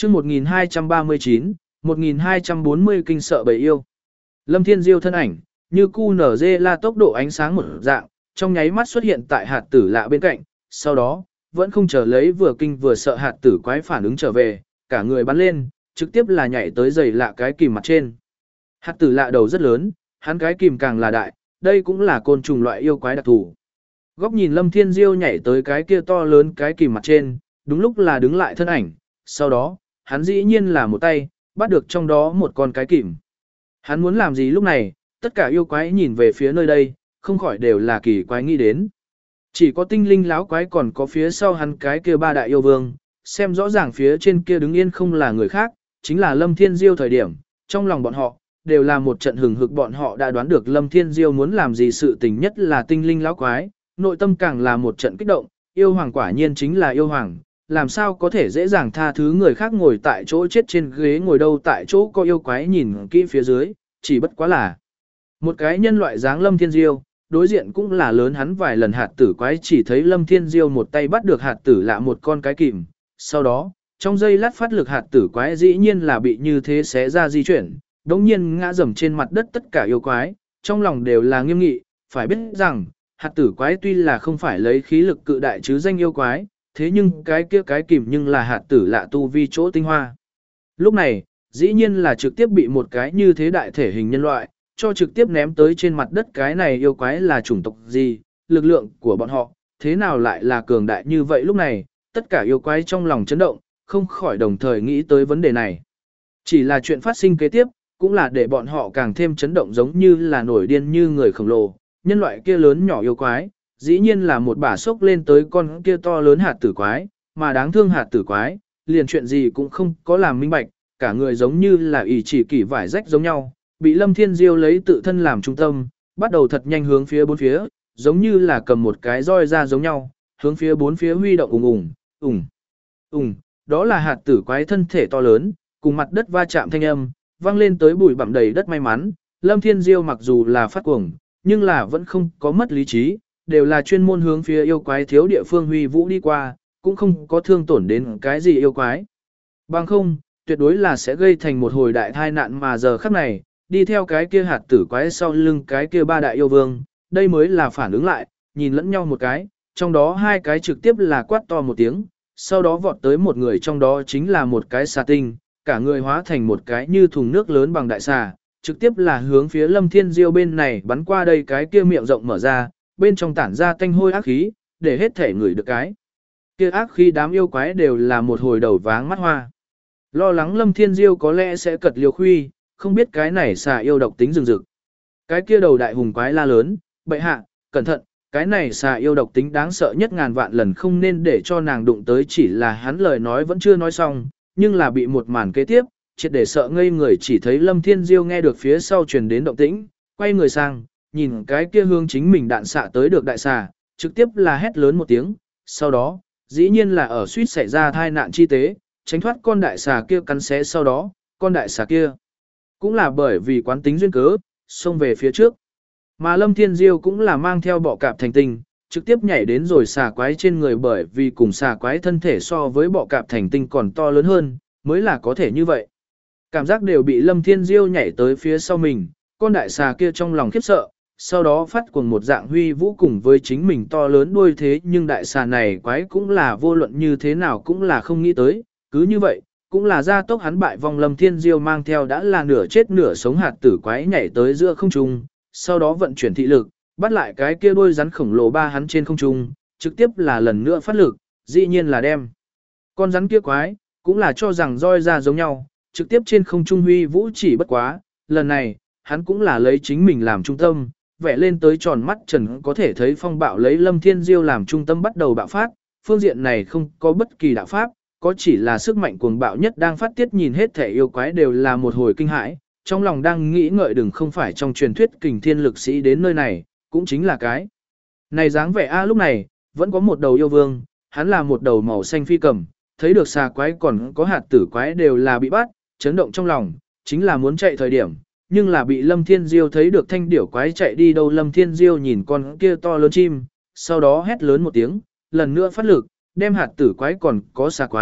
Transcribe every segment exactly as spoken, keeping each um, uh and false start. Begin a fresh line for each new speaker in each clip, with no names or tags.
chương một nghìn hai trăm ba mươi chín, một nghìn hai trăm bốn mươi kinh sợ bầy yêu. Lâm Thiên Diêu thân ảnh, như cu nở dê la tốc độ ánh sáng một dạng, trong nháy mắt xuất hiện tại hạt tử lạ bên cạnh, sau đó, vẫn không chờ lấy vừa kinh vừa sợ hạt tử quái phản ứng trở về, cả người bắn lên, trực tiếp là nhảy tới giày lạ cái kìm mặt trên. Hạt tử lạ đầu rất lớn, hắn cái kìm càng là đại, đây cũng là côn trùng loại yêu quái đặc thù. Góc nhìn Lâm Thiên Diêu nhảy tới cái kia to lớn cái kìm mặt trên, đúng lúc là đứng lại thân ảnh, sau đó, hắn dĩ nhiên là một tay, bắt được trong đó một con cái kìm. Hắn muốn làm gì lúc này, tất cả yêu quái nhìn về phía nơi đây, không khỏi đều là kỳ quái nghĩ đến. Chỉ có tinh linh láo quái còn có phía sau hắn cái kia ba đại yêu vương, xem rõ ràng phía trên kia đứng yên không là người khác, chính là Lâm Thiên Diêu thời điểm, trong lòng bọn họ, đều là một trận hừng hực bọn họ đã đoán được Lâm Thiên Diêu muốn làm gì sự tình nhất là tinh linh láo quái, nội tâm càng là một trận kích động, yêu hoàng quả nhiên chính là yêu hoàng, làm sao có thể dễ dàng tha thứ người khác ngồi tại chỗ chết trên ghế ngồi đâu tại chỗ có yêu quái nhìn kỹ phía dưới, chỉ bất quá là một cái nhân loại dáng Lâm Thiên Diêu, đối diện cũng là lớn hắn vài lần hạt tử quái chỉ thấy Lâm Thiên Diêu một tay bắt được hạt tử lạ một con cái kìm, sau đó, trong giây lát phát lực hạt tử quái dĩ nhiên là bị như thế xé ra di chuyển, đống nhiên ngã rầm trên mặt đất tất cả yêu quái, trong lòng đều là nghiêm nghị, phải biết rằng, hạt tử quái tuy là không phải lấy khí lực cự đại chứ danh yêu quái, thế nhưng cái kia cái kìm nhưng là hạt tử lạ tu vi chỗ tinh hoa. Lúc này, dĩ nhiên là trực tiếp bị một cái như thế đại thể hình nhân loại, cho trực tiếp ném tới trên mặt đất cái này yêu quái là chủng tộc gì, lực lượng của bọn họ, thế nào lại là cường đại như vậy lúc này, tất cả yêu quái trong lòng chấn động, không khỏi đồng thời nghĩ tới vấn đề này. Chỉ là chuyện phát sinh kế tiếp, cũng là để bọn họ càng thêm chấn động giống như là nổi điên như người khổng lồ, nhân loại kia lớn nhỏ yêu quái, dĩ nhiên là một bả sốc lên tới con kia to lớn hạt tử quái, mà đáng thương hạt tử quái, liền chuyện gì cũng không có làm minh bạch, cả người giống như là ỷ chỉ kỷ vải rách giống nhau, bị Lâm Thiên Diêu lấy tự thân làm trung tâm, bắt đầu thật nhanh hướng phía bốn phía, giống như là cầm một cái roi ra giống nhau, hướng phía bốn phía huy động ùng ùng, ùng, ùng, đó là hạt tử quái thân thể to lớn, cùng mặt đất va chạm thanh âm, vang lên tới bụi bặm đầy đất may mắn, Lâm Thiên Diêu mặc dù là phát cuồng, nhưng là vẫn không có mất lý trí, đều là chuyên môn hướng phía yêu quái thiếu địa phương huy vũ đi qua, cũng không có thương tổn đến cái gì yêu quái. Bằng không, tuyệt đối là sẽ gây thành một hồi đại tai nạn mà giờ khắc này, đi theo cái kia hạt tử quái sau lưng cái kia ba đại yêu vương, đây mới là phản ứng lại, nhìn lẫn nhau một cái, trong đó hai cái trực tiếp là quát to một tiếng, sau đó vọt tới một người trong đó chính là một cái xà tinh, cả người hóa thành một cái như thùng nước lớn bằng đại xà, trực tiếp là hướng phía Lâm Thiên Diêu bên này bắn qua đây cái kia miệng rộng mở ra, bên trong tản ra tanh hôi ác khí, để hết thể người được cái. Kia ác khí đám yêu quái đều là một hồi đầu váng mắt hoa. Lo lắng Lâm Thiên Diêu có lẽ sẽ cật liều khuy, không biết cái này xà yêu độc tính rừng rực. Cái kia đầu đại hùng quái la lớn, bậy hạ, cẩn thận, cái này xà yêu độc tính đáng sợ nhất ngàn vạn lần không nên để cho nàng đụng tới chỉ là hắn lời nói vẫn chưa nói xong, nhưng là bị một màn kế tiếp, triệt để sợ ngây người chỉ thấy Lâm Thiên Diêu nghe được phía sau truyền đến động tĩnh, quay người sang, nhìn cái kia hướng chính mình đạn xạ tới được đại xà, trực tiếp là hét lớn một tiếng, sau đó, dĩ nhiên là ở suýt xảy ra tai nạn chi tế, tránh thoát con đại xà kia cắn xé sau đó, con đại xà kia cũng là bởi vì quán tính duyên cớ, xông về phía trước. Mà Lâm Thiên Diêu cũng là mang theo bọ cạp thành tinh, trực tiếp nhảy đến rồi xà quái trên người bởi vì cùng xà quái thân thể so với bọ cạp thành tinh còn to lớn hơn, mới là có thể như vậy. Cảm giác đều bị Lâm Thiên Diêu nhảy tới phía sau mình, con đại xà kia trong lòng khiếp sợ, sau đó phát cuồng một dạng huy vũ cùng với chính mình to lớn đuôi thế nhưng đại xà này quái cũng là vô luận như thế nào cũng là không nghĩ tới, cứ như vậy, cũng là gia tốc hắn bại vong Lâm Thiên Diêu mang theo đã là nửa chết nửa sống hạt tử quái nhảy tới giữa không trung, sau đó vận chuyển thị lực, bắt lại cái kia đuôi rắn khổng lồ ba hắn trên không trung, trực tiếp là lần nữa phát lực, dĩ nhiên là đem. Con rắn kia quái, cũng là cho rằng roi ra giống nhau, trực tiếp trên không trung huy vũ chỉ bất quá, lần này, hắn cũng là lấy chính mình làm trung tâm, vẽ lên tới tròn mắt trần có thể thấy phong bạo lấy Lâm Thiên Diêu làm trung tâm bắt đầu bạo phát, phương diện này không có bất kỳ đạo pháp, có chỉ là sức mạnh cuồng bạo nhất đang phát tiết nhìn hết thể yêu quái đều là một hồi kinh hãi, trong lòng đang nghĩ ngợi đừng không phải trong truyền thuyết kình thiên lực sĩ đến nơi này, cũng chính là cái. Này dáng vẻ a lúc này, vẫn có một đầu yêu vương, hắn là một đầu màu xanh phi cầm, thấy được xà quái còn có hạt tử quái đều là bị bắt, chấn động trong lòng, chính là muốn chạy thời điểm, nhưng là bị Lâm Thiên Diêu thấy được thanh điểu quái chạy đi đâu Lâm Thiên Diêu nhìn con kia to lớn chim, sau đó hét lớn một tiếng, lần nữa phát lực, đem hạt tử quái còn có xà quái,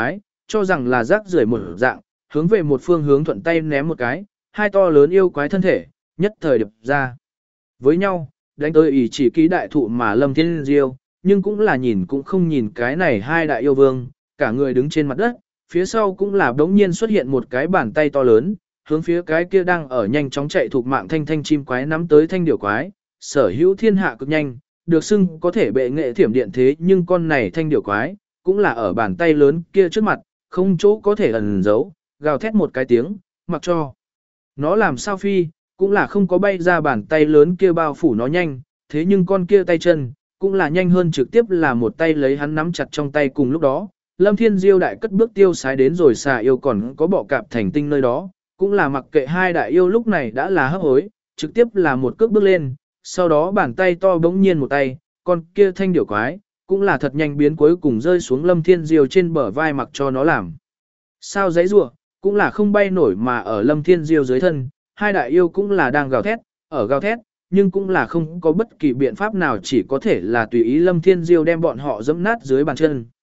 cho rằng là rác rưởi một dạng, hướng về một phương hướng thuận tay ném một cái, hai to lớn yêu quái thân thể, nhất thời đập ra. Với nhau, đánh tới ý chỉ ký đại thụ mà Lâm Thiên Diêu, nhưng cũng là nhìn cũng không nhìn cái này hai đại yêu vương, cả người đứng trên mặt đất, phía sau cũng là đống nhiên xuất hiện một cái bàn tay to lớn, hướng phía cái kia đang ở nhanh chóng chạy thuộc mạng thanh thanh chim quái nắm tới thanh điểu quái, sở hữu thiên hạ cực nhanh, được xưng có thể bệ nghệ thiểm điện thế nhưng con này thanh điểu quái, cũng là ở bàn tay lớn kia trước mặt, không chỗ có thể ẩn giấu, gào thét một cái tiếng, mặc cho. Nó làm sao phi, cũng là không có bay ra bàn tay lớn kia bao phủ nó nhanh, thế nhưng con kia tay chân, cũng là nhanh hơn trực tiếp là một tay lấy hắn nắm chặt trong tay cùng lúc đó. Lâm Thiên Diêu đại cất bước tiêu sái đến rồi xà yêu còn có bọ cạp thành tinh nơi đó, cũng là mặc kệ hai đại yêu lúc này đã là hấp hối, trực tiếp là một cước bước lên, sau đó bàn tay to bỗng nhiên một tay, con kia thanh điểu quái, cũng là thật nhanh biến cuối cùng rơi xuống Lâm Thiên Diêu trên bờ vai mặc cho nó làm. Sao giấy rủa cũng là không bay nổi mà ở Lâm Thiên Diêu dưới thân, hai đại yêu cũng là đang gào thét, ở gào thét, nhưng cũng là không có bất kỳ biện pháp nào chỉ có thể là tùy ý Lâm Thiên Diêu đem bọn họ dẫm nát dưới bàn chân.